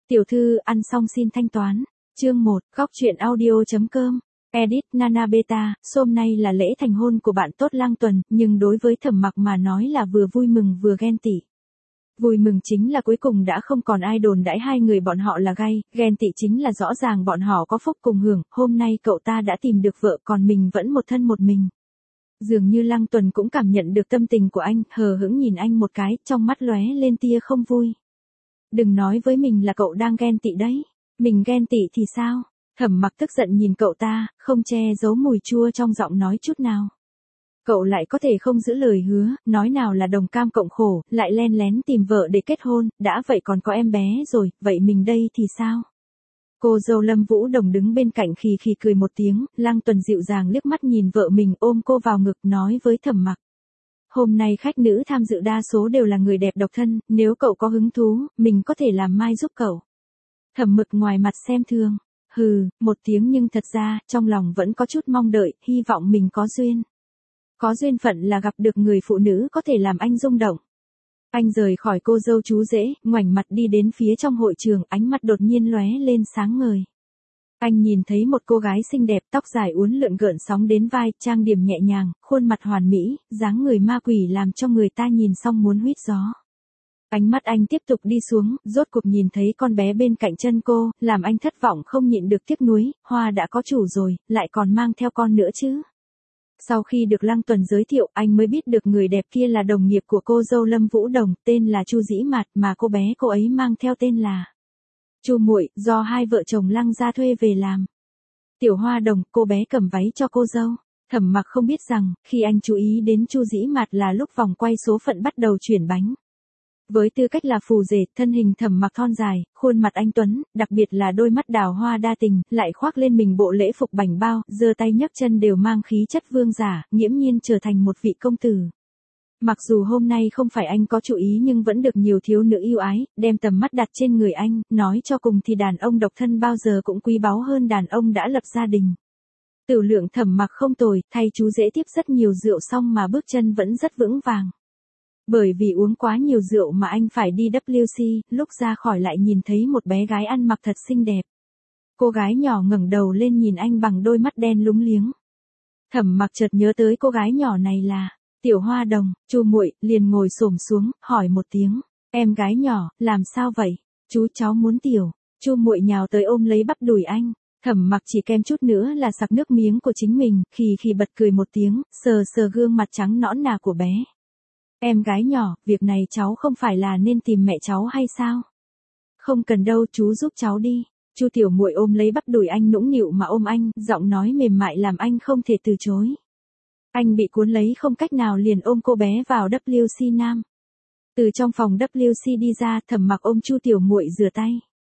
Tiểu thư, ăn xong xin thanh toán. Chương 1, góc truyện audio.com. Edit Nana Beta, hôm nay là lễ thành hôn của bạn tốt Lang Tuần, nhưng đối với Thẩm Mặc mà nói là vừa vui mừng vừa ghen tị. Vui mừng chính là cuối cùng đã không còn ai đồn đãi hai người bọn họ là gay, ghen tị chính là rõ ràng bọn họ có phúc cùng hưởng, hôm nay cậu ta đã tìm được vợ còn mình vẫn một thân một mình. Dường như Lang Tuần cũng cảm nhận được tâm tình của anh, hờ hững nhìn anh một cái, trong mắt lóe lên tia không vui. Đừng nói với mình là cậu đang ghen tị đấy. Mình ghen tị thì sao? Thẩm Mặc tức giận nhìn cậu ta, không che giấu mùi chua trong giọng nói chút nào. Cậu lại có thể không giữ lời hứa, nói nào là đồng cam cộng khổ, lại len lén tìm vợ để kết hôn, đã vậy còn có em bé rồi, vậy mình đây thì sao? Cô dâu Lâm Vũ Đồng đứng bên cạnh khì khì cười một tiếng, Lang Tuần dịu dàng liếc mắt nhìn vợ mình ôm cô vào ngực nói với Thẩm Mặc. Hôm nay khách nữ tham dự đa số đều là người đẹp độc thân, nếu cậu có hứng thú, mình có thể làm mai giúp cậu. Thẩm Mực ngoài mặt xem thường, hừ, một tiếng nhưng thật ra, trong lòng vẫn có chút mong đợi, hy vọng mình có duyên. Có duyên phận là gặp được người phụ nữ có thể làm anh rung động. Anh rời khỏi cô dâu chú rể, ngoảnh mặt đi đến phía trong hội trường, ánh mắt đột nhiên lóe lên sáng ngời. Anh nhìn thấy một cô gái xinh đẹp, tóc dài uốn lượn gợn sóng đến vai, trang điểm nhẹ nhàng, khuôn mặt hoàn mỹ, dáng người ma quỷ làm cho người ta nhìn xong muốn huýt gió. Ánh mắt anh tiếp tục đi xuống, rốt cuộc nhìn thấy con bé bên cạnh chân cô, làm anh thất vọng không nhịn được tiếc nuối, hoa đã có chủ rồi, lại còn mang theo con nữa chứ. Sau khi được Lang Tuần giới thiệu, anh mới biết được người đẹp kia là đồng nghiệp của cô dâu Lâm Vũ Đồng, tên là Chu Dĩ Mạt, mà cô bé cô ấy mang theo tên là Chu Muội, do hai vợ chồng Lăng gia thuê về làm. Tiểu Hoa Đồng, cô bé cầm váy cho cô dâu. Thẩm Mặc không biết rằng, khi anh chú ý đến Chu Dĩ Mạt là lúc vòng quay số phận bắt đầu chuyển bánh. Với tư cách là phù rể, thân hình Thẩm Mặc thon dài, khuôn mặt anh tuấn, đặc biệt là đôi mắt đào hoa đa tình, lại khoác lên mình bộ lễ phục bảnh bao, giơ tay nhấc chân đều mang khí chất vương giả, nghiễm nhiên trở thành một vị công tử. Mặc dù hôm nay không phải anh có chú ý nhưng vẫn được nhiều thiếu nữ yêu ái, đem tầm mắt đặt trên người anh, nói cho cùng thì đàn ông độc thân bao giờ cũng quý báu hơn đàn ông đã lập gia đình. Tửu lượng Thẩm Mặc không tồi, thay chú dễ tiếp rất nhiều rượu xong mà bước chân vẫn rất vững vàng. Bởi vì uống quá nhiều rượu mà anh phải đi WC, lúc ra khỏi lại nhìn thấy một bé gái ăn mặc thật xinh đẹp. Cô gái nhỏ ngẩng đầu lên nhìn anh bằng đôi mắt đen lúng liếng. Thẩm Mặc chợt nhớ tới cô gái nhỏ này là Tiểu Hoa Đồng, Chu Muội, liền ngồi xổm xuống, hỏi một tiếng, em gái nhỏ, làm sao vậy? Chú cháu muốn tiểu. Chu Muội nhào tới ôm lấy bắp đùi anh. Thẩm Mặc chỉ kém chút nữa là sặc nước miếng của chính mình, khi bật cười một tiếng, sờ sờ gương mặt trắng nõn nà của bé. Em gái nhỏ, việc này cháu không phải là nên tìm mẹ cháu hay sao? Không cần đâu, chú giúp cháu đi. Chu Tiểu Muội ôm lấy bắp đùi anh nũng nịu mà ôm anh, giọng nói mềm mại làm anh không thể từ chối. Anh bị cuốn lấy không cách nào liền ôm cô bé vào WC nam. Từ trong phòng WC đi ra, Thẩm Mặc ôm Chu Tiểu Muội rửa tay.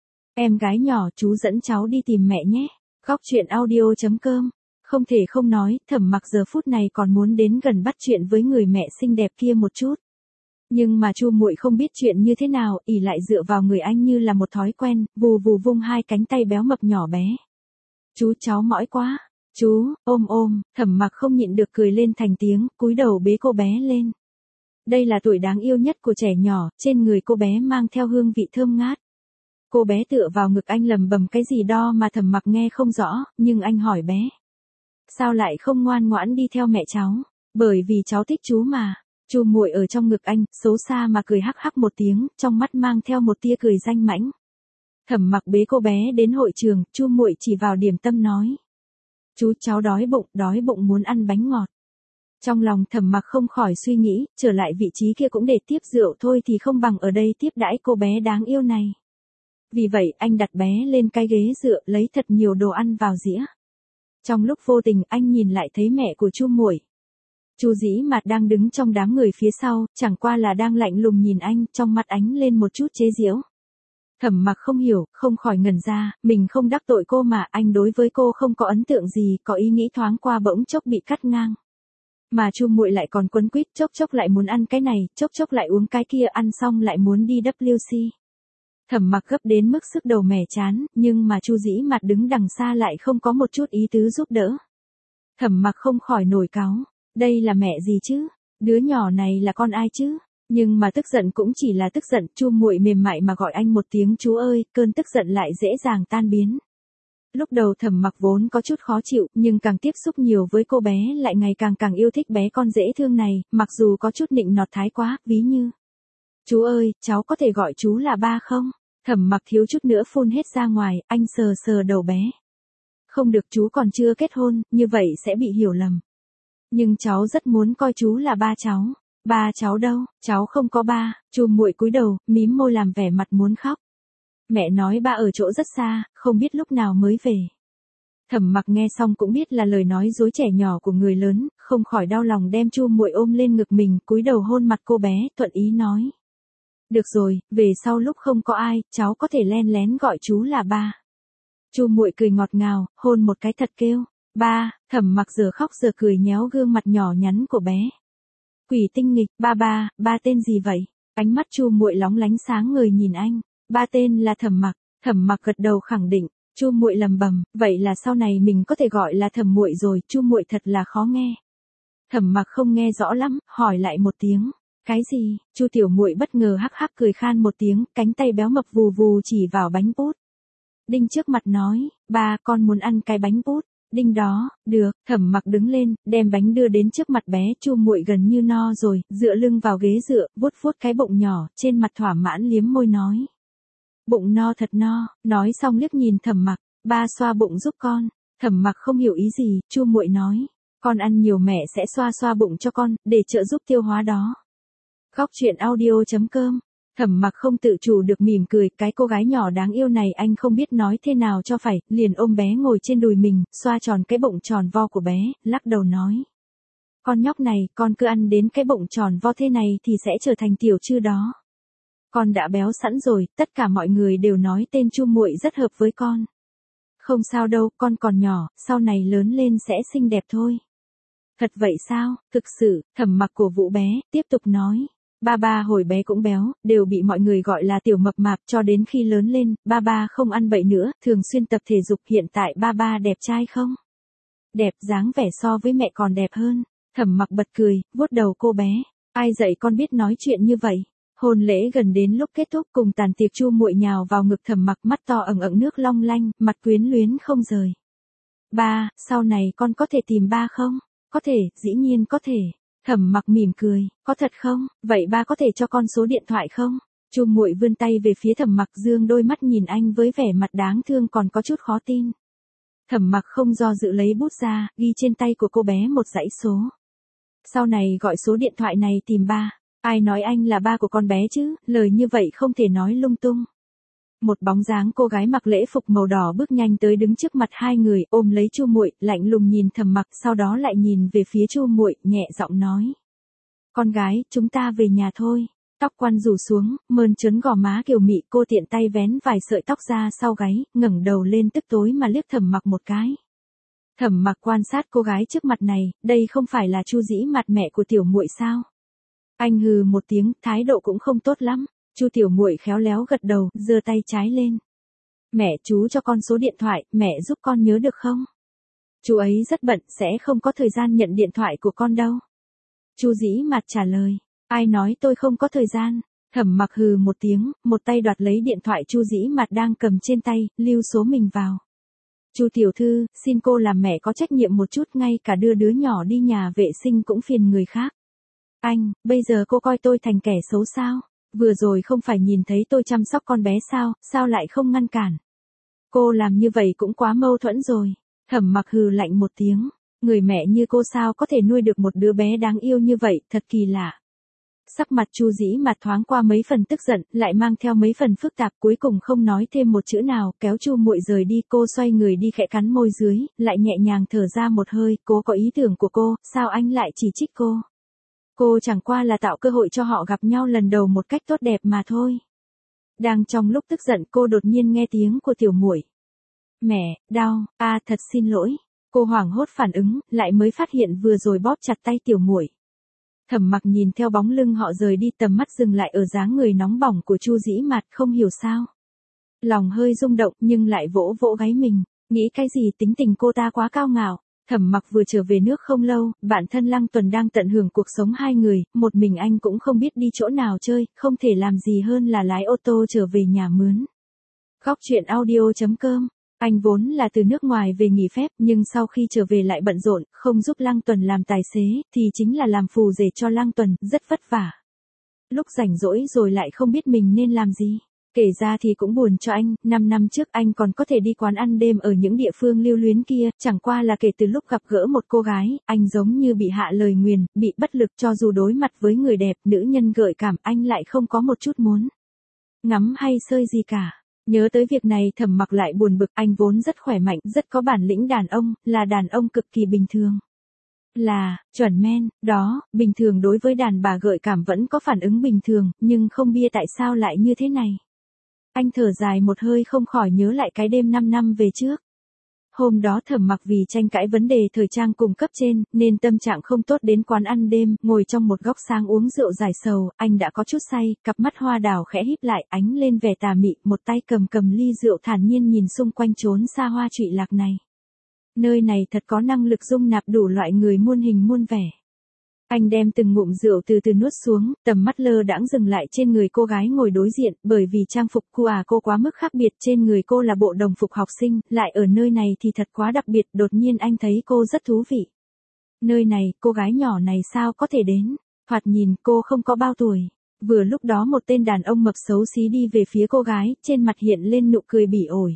Em gái nhỏ, chú dẫn cháu đi tìm mẹ nhé. Góc truyện audio.com. Không thể không nói, Thẩm Mặc giờ phút này còn muốn đến gần bắt chuyện với người mẹ xinh đẹp kia một chút. Nhưng mà Chu Muội không biết chuyện như thế nào, ỉ lại dựa vào người anh như là một thói quen, vù vù vung hai cánh tay béo mập nhỏ bé. Chú cháu mỏi quá. Chú, ôm, Thẩm Mặc không nhịn được cười lên thành tiếng, cúi đầu bế cô bé lên. Đây là tuổi đáng yêu nhất của trẻ nhỏ, trên người cô bé mang theo hương vị thơm ngát. Cô bé tựa vào ngực anh lầm bầm cái gì đó mà Thẩm Mặc nghe không rõ, nhưng anh hỏi bé. Sao lại không ngoan ngoãn đi theo mẹ cháu? Bởi vì cháu thích chú mà. Chu Muội ở trong ngực anh, xấu xa mà cười hắc hắc một tiếng, trong mắt mang theo một tia cười danh mãnh. Thẩm Mặc bế cô bé đến hội trường, Chu Muội chỉ vào điểm tâm nói. Chú cháu đói bụng muốn ăn bánh ngọt. Trong lòng Thẩm Mặc không khỏi suy nghĩ, trở lại vị trí kia cũng để tiếp rượu thôi thì không bằng ở đây tiếp đãi cô bé đáng yêu này. Vì vậy anh đặt bé lên cái ghế dựa, lấy thật nhiều đồ ăn vào dĩa. Trong lúc vô tình anh nhìn lại thấy mẹ của Chu Muội. Chu Dĩ Mạt đang đứng trong đám người phía sau, chẳng qua là đang lạnh lùng nhìn anh, trong mắt ánh lên một chút chế giễu. Thẩm Mặc không hiểu, không khỏi ngẩn ra, mình không đắc tội cô mà anh đối với cô không có ấn tượng gì, có ý nghĩ thoáng qua bỗng chốc bị cắt ngang. Mà Chu Muội lại còn quấn quýt, chốc chốc lại muốn ăn cái này, chốc chốc lại uống cái kia, ăn xong lại muốn đi WC. Thẩm Mặc gấp đến mức sức đầu mẻ chán, nhưng mà Chu Dĩ Mạt đứng đằng xa lại không có một chút ý tứ giúp đỡ. Thẩm Mặc không khỏi nổi cáu, đây là mẹ gì chứ? Đứa nhỏ này là con ai chứ? Nhưng mà tức giận cũng chỉ là tức giận, Chu Muội mềm mại mà gọi anh một tiếng chú ơi, cơn tức giận lại dễ dàng tan biến. Lúc đầu Thẩm Mặc vốn có chút khó chịu, nhưng càng tiếp xúc nhiều với cô bé lại ngày càng yêu thích bé con dễ thương này, mặc dù có chút nịnh nọt thái quá, ví như: chú ơi, cháu có thể gọi chú là ba không? Thẩm Mặc thiếu chút nữa phun hết ra ngoài, anh sờ sờ đầu bé. Không được, chú còn chưa kết hôn, như vậy sẽ bị hiểu lầm. Nhưng cháu rất muốn coi chú là ba cháu. Ba cháu đâu, cháu không có ba. Chu Muội cúi đầu, mím môi làm vẻ mặt muốn khóc. Mẹ nói ba ở chỗ rất xa, không biết lúc nào mới về. Thẩm Mặc nghe xong cũng biết là lời nói dối trẻ nhỏ của người lớn, không khỏi đau lòng đem Chu Muội ôm lên ngực mình, cúi đầu hôn mặt cô bé, thuận ý nói: được rồi, về sau lúc không có ai, cháu có thể len lén gọi chú là ba. Chu Muội cười ngọt ngào, hôn một cái thật kêu: ba. Thẩm Mặc giờ khóc giờ cười nhéo gương mặt nhỏ nhắn của bé. Quỷ tinh nghịch, ba tên gì vậy? Ánh mắt Chu Muội lóng lánh sáng ngời nhìn anh. Ba tên là Thẩm Mặc. Thẩm Mặc gật đầu khẳng định. Chu Muội lẩm bẩm, vậy là sau này mình có thể gọi là Thẩm Muội rồi, Chu Muội thật là khó nghe. Thẩm Mặc không nghe rõ lắm, hỏi lại một tiếng. Cái gì? Chu Tiểu Muội bất ngờ hắc hắc cười khan một tiếng, cánh tay béo mập vù vù chỉ vào bánh bút. Đinh trước mặt nói, ba, con muốn ăn cái bánh bút. Đinh đó, được. Thẩm Mặc đứng lên, đem bánh đưa đến trước mặt bé. Chu Muội gần như no rồi, dựa lưng vào ghế dựa, vuốt vuốt cái bụng nhỏ, trên mặt thỏa mãn liếm môi nói: bụng no thật no. Nói xong liếc nhìn Thẩm Mặc, ba xoa bụng giúp con. Thẩm Mặc không hiểu ý gì, Chu Muội nói: con ăn nhiều mẹ sẽ xoa xoa bụng cho con, để trợ giúp tiêu hóa đó. Góc truyện audio.com. Thẩm Mặc không tự chủ được mỉm cười, cái cô gái nhỏ đáng yêu này anh không biết nói thế nào cho phải, liền ôm bé ngồi trên đùi mình, xoa tròn cái bụng tròn vo của bé, lắc đầu nói: con nhóc này, con cứ ăn đến cái bụng tròn vo thế này thì sẽ trở thành tiểu trư đó. Con đã béo sẵn rồi, tất cả mọi người đều nói tên Chu Muội rất hợp với con. Không sao đâu, con còn nhỏ, sau này lớn lên sẽ xinh đẹp thôi. Thật vậy sao? Thực sự. Thẩm Mặc cổ vũ bé, tiếp tục nói: ba hồi bé cũng béo, đều bị mọi người gọi là tiểu mập mạp, cho đến khi lớn lên, ba không ăn bậy nữa, thường xuyên tập thể dục, hiện tại ba đẹp trai không? Đẹp, dáng vẻ so với mẹ còn đẹp hơn. Thẩm Mặc bật cười, vuốt đầu cô bé. Ai dạy con biết nói chuyện như vậy? Hôn lễ gần đến lúc kết thúc, cùng tàn tiệc, Chu Muội nhào vào ngực Thẩm Mặc, mắt to ẩn ẩn nước long lanh, mặt quyến luyến không rời. Ba, sau này con có thể tìm ba không? Có thể, dĩ nhiên có thể. Thẩm Mặc mỉm cười, có thật không? Vậy ba có thể cho con số điện thoại không? Chu Muội vươn tay về phía Thẩm Mặc, dương đôi mắt nhìn anh với vẻ mặt đáng thương còn có chút khó tin. Thẩm Mặc không do dự lấy bút ra, ghi trên tay của cô bé một dãy số. Sau này gọi số điện thoại này tìm ba. Ai nói anh là ba của con bé chứ, lời như vậy không thể nói lung tung. Một bóng dáng cô gái mặc lễ phục màu đỏ bước nhanh tới đứng trước mặt hai người, ôm lấy Chu Muội, lạnh lùng nhìn Thẩm Mặc, sau đó lại nhìn về phía Chu Muội, nhẹ giọng nói: con gái, chúng ta về nhà thôi. Tóc quăn rủ xuống, mơn trớn gò má kiều mị, cô tiện tay vén vài sợi tóc ra sau gáy, ngẩng đầu lên tức tối mà liếc Thẩm Mặc một cái. Thẩm Mặc quan sát cô gái trước mặt này, đây không phải là Chu Dĩ Mạt, mẹ của Tiểu Muội sao? Anh hừ một tiếng, thái độ cũng không tốt lắm. Chu Tiểu Muội khéo léo gật đầu, giơ tay trái lên. Mẹ, chú cho con số điện thoại, mẹ giúp con nhớ được không? Chú ấy rất bận, sẽ không có thời gian nhận điện thoại của con đâu. Chu Dĩ Mạt trả lời. Ai nói tôi không có thời gian? Thẩm Mặc hừ một tiếng, một tay đoạt lấy điện thoại Chu Dĩ Mạt đang cầm trên tay, lưu số mình vào. Chu tiểu thư, xin cô làm mẹ có trách nhiệm một chút, ngay cả đưa đứa nhỏ đi nhà vệ sinh cũng phiền người khác. Anh, bây giờ cô coi tôi thành kẻ xấu sao? Vừa rồi không phải nhìn thấy tôi chăm sóc con bé sao, sao lại không ngăn cản? Cô làm như vậy cũng quá mâu thuẫn rồi. Thẩm Mặc hừ lạnh một tiếng. Người mẹ như cô sao có thể nuôi được một đứa bé đáng yêu như vậy, thật kỳ lạ. Sắc mặt Chu Dĩ Mạt thoáng qua mấy phần tức giận, lại mang theo mấy phần phức tạp, cuối cùng không nói thêm một chữ nào, kéo Chu Muội rời đi. Cô xoay người đi khẽ cắn môi dưới, lại nhẹ nhàng thở ra một hơi, cô có ý tưởng của cô, sao anh lại chỉ trích cô? Cô chẳng qua là tạo cơ hội cho họ gặp nhau lần đầu một cách tốt đẹp mà thôi. Đang trong lúc tức giận, cô đột nhiên nghe tiếng của Tiểu Muội. Mẹ, đau, thật xin lỗi. Cô hoảng hốt phản ứng, lại mới phát hiện vừa rồi bóp chặt tay Tiểu Muội. Thẩm Mặc nhìn theo bóng lưng họ rời đi, tầm mắt dừng lại ở dáng người nóng bỏng của Chu Dĩ Mạt, không hiểu sao. Lòng hơi rung động nhưng lại vỗ vỗ gáy mình, nghĩ cái gì, tính tình cô ta quá cao ngạo. Thẩm Mặc vừa trở về nước không lâu, bạn thân Lăng Tuần đang tận hưởng cuộc sống hai người, một mình anh cũng không biết đi chỗ nào chơi, không thể làm gì hơn là lái ô tô trở về nhà mướn. Góc truyện audio.com. Anh vốn là từ nước ngoài về nghỉ phép, nhưng sau khi trở về lại bận rộn, không giúp Lăng Tuần làm tài xế, thì chính là làm phù rể cho Lăng Tuần, rất vất vả. Lúc rảnh rỗi rồi lại không biết mình nên làm gì. Kể ra thì cũng buồn cho anh, 5 năm trước anh còn có thể đi quán ăn đêm ở những địa phương lưu luyến kia, chẳng qua là kể từ lúc gặp gỡ một cô gái, anh giống như bị hạ lời nguyền, bị bất lực cho dù đối mặt với người đẹp, nữ nhân gợi cảm, anh lại không có một chút muốn ngắm hay sơi gì cả. Nhớ tới việc này Thẩm Mặc lại buồn bực, anh vốn rất khỏe mạnh, rất có bản lĩnh đàn ông, là đàn ông cực kỳ bình thường. Là, chuẩn men, đó, bình thường đối với đàn bà gợi cảm vẫn có phản ứng bình thường, nhưng không biết tại sao lại như thế này. Anh thở dài một hơi không khỏi nhớ lại cái đêm 5 năm về trước. Hôm đó Thẩm Mặc vì tranh cãi vấn đề thời trang cùng cấp trên, nên tâm trạng không tốt đến quán ăn đêm, ngồi trong một góc sáng uống rượu giải sầu, anh đã có chút say, cặp mắt hoa đào khẽ híp lại, ánh lên vẻ tà mị, một tay cầm ly rượu thản nhiên nhìn xung quanh chốn xa hoa trụy lạc này. Nơi này thật có năng lực dung nạp đủ loại người muôn hình muôn vẻ. Anh đem từng ngụm rượu từ từ nuốt xuống, tầm mắt lơ đãng dừng lại trên người cô gái ngồi đối diện, bởi vì trang phục của cô quá mức khác biệt, trên người cô là bộ đồng phục học sinh, lại ở nơi này thì thật quá đặc biệt, đột nhiên anh thấy cô rất thú vị. Nơi này, cô gái nhỏ này sao có thể đến? Thoạt nhìn cô không có bao tuổi. Vừa lúc đó một tên đàn ông mập xấu xí đi về phía cô gái, trên mặt hiện lên nụ cười bỉ ổi.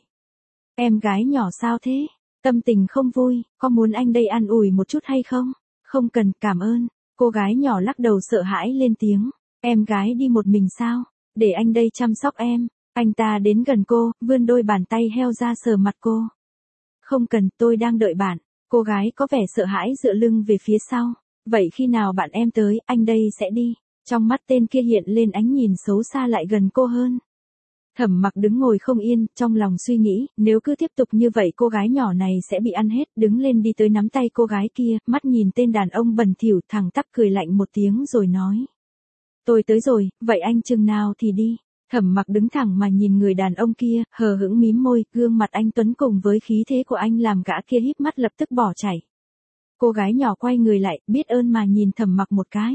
Em gái nhỏ sao thế? Tâm tình không vui, có muốn anh đây an ủi một chút hay không? Không cần, cảm ơn. Cô gái nhỏ lắc đầu sợ hãi lên tiếng. Em gái đi một mình sao? Để anh đây chăm sóc em. Anh ta đến gần cô, vươn đôi bàn tay heo ra sờ mặt cô. Không cần, tôi đang đợi bạn. Cô gái có vẻ sợ hãi dựa lưng về phía sau. Vậy khi nào bạn em tới, anh đây sẽ đi. Trong mắt tên kia hiện lên ánh nhìn xấu xa lại gần cô hơn. Thẩm Mặc đứng ngồi không yên, trong lòng suy nghĩ, nếu cứ tiếp tục như vậy cô gái nhỏ này sẽ bị ăn hết, đứng lên đi tới nắm tay cô gái kia, mắt nhìn tên đàn ông bẩn thỉu, thẳng tắp cười lạnh một tiếng rồi nói. Tôi tới rồi, vậy anh chừng nào thì đi. Thẩm Mặc đứng thẳng mà nhìn người đàn ông kia, hờ hững mím môi, gương mặt anh tuấn cùng với khí thế của anh làm gã kia híp mắt lập tức bỏ chạy. Cô gái nhỏ quay người lại, biết ơn mà nhìn Thẩm Mặc một cái.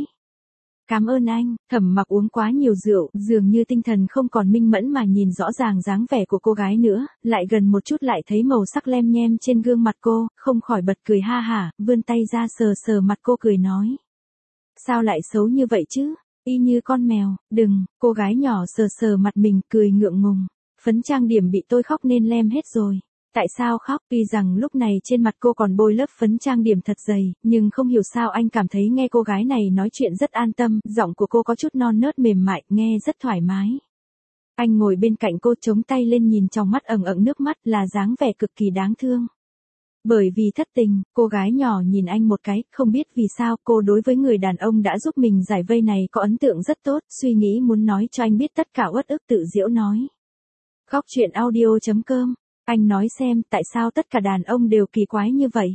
Cảm ơn anh. Thẩm Mặc uống quá nhiều rượu, dường như tinh thần không còn minh mẫn mà nhìn rõ ràng dáng vẻ của cô gái nữa, lại gần một chút lại thấy màu sắc lem nhem trên gương mặt cô, không khỏi bật cười ha hả, vươn tay ra sờ sờ mặt cô cười nói. Sao lại xấu như vậy chứ? Y như con mèo. Đừng, cô gái nhỏ sờ sờ mặt mình cười ngượng ngùng. Phấn trang điểm bị tôi khóc nên lem hết rồi. Tại sao khóc? Tuy rằng lúc này trên mặt cô còn bôi lớp phấn trang điểm thật dày, nhưng không hiểu sao anh cảm thấy nghe cô gái này nói chuyện rất an tâm, giọng của cô có chút non nớt mềm mại, nghe rất thoải mái. Anh ngồi bên cạnh cô chống tay lên nhìn trong mắt ẩn ẩn nước mắt là dáng vẻ cực kỳ đáng thương. Bởi vì thất tình, cô gái nhỏ nhìn anh một cái, không biết vì sao cô đối với người đàn ông đã giúp mình giải vây này có ấn tượng rất tốt, suy nghĩ muốn nói cho anh biết tất cả uất ức tự giễu nói. Góc truyện audio.com. Anh nói xem tại sao tất cả đàn ông đều kỳ quái như vậy.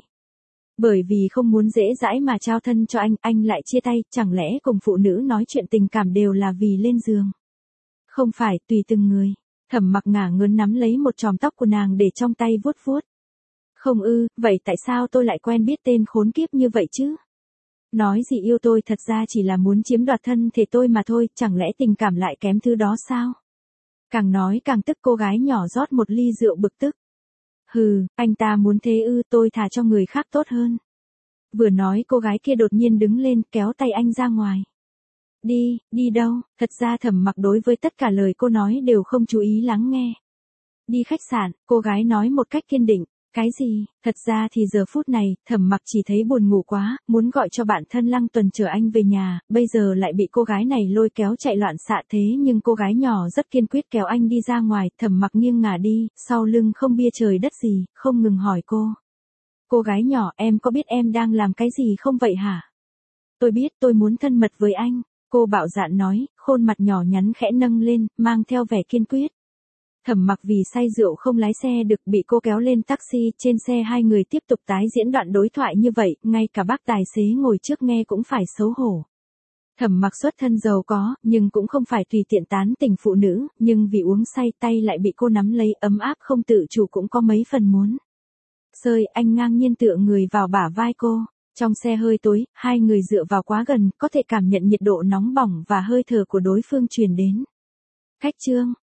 Bởi vì không muốn dễ dãi mà trao thân cho anh lại chia tay, chẳng lẽ cùng phụ nữ nói chuyện tình cảm đều là vì lên giường. Không phải, tùy từng người. Thẩm Mặc ngả ngớn nắm lấy một chòm tóc của nàng để trong tay vuốt vuốt. Không ư, vậy tại sao tôi lại quen biết tên khốn kiếp như vậy chứ? Nói gì yêu tôi thật ra chỉ là muốn chiếm đoạt thân thể tôi mà thôi, chẳng lẽ tình cảm lại kém thứ đó sao? Càng nói càng tức, cô gái nhỏ rót một ly rượu bực tức. Hừ, anh ta muốn thế ư, tôi thà cho người khác tốt hơn. Vừa nói cô gái kia đột nhiên đứng lên kéo tay anh ra ngoài. Đi đâu? Thật ra Thẩm Mặc đối với tất cả lời cô nói đều không chú ý lắng nghe. Đi khách sạn, cô gái nói một cách kiên định. Cái gì? Thật ra thì giờ phút này, Thẩm Mặc chỉ thấy buồn ngủ quá, muốn gọi cho bạn thân Lăng Tuần chở anh về nhà, bây giờ lại bị cô gái này lôi kéo chạy loạn xạ thế nhưng cô gái nhỏ rất kiên quyết kéo anh đi ra ngoài, Thẩm Mặc nghiêng ngả đi, sau lưng không bia trời đất gì, không ngừng hỏi cô. Cô gái nhỏ, em có biết em đang làm cái gì không vậy hả? Tôi biết, tôi muốn thân mật với anh. Cô bạo dạn nói, khuôn mặt nhỏ nhắn khẽ nâng lên, mang theo vẻ kiên quyết. Thẩm Mặc vì say rượu không lái xe được, bị cô kéo lên taxi, trên xe hai người tiếp tục tái diễn đoạn đối thoại như vậy, ngay cả bác tài xế ngồi trước nghe cũng phải xấu hổ. Thẩm Mặc xuất thân giàu có, nhưng cũng không phải tùy tiện tán tỉnh phụ nữ, nhưng vì uống say tay lại bị cô nắm lấy ấm áp không tự chủ cũng có mấy phần muốn Sơi, anh ngang nhiên tựa người vào bả vai cô. Trong xe hơi tối, hai người dựa vào quá gần, có thể cảm nhận nhiệt độ nóng bỏng và hơi thở của đối phương truyền đến. Khách Trương,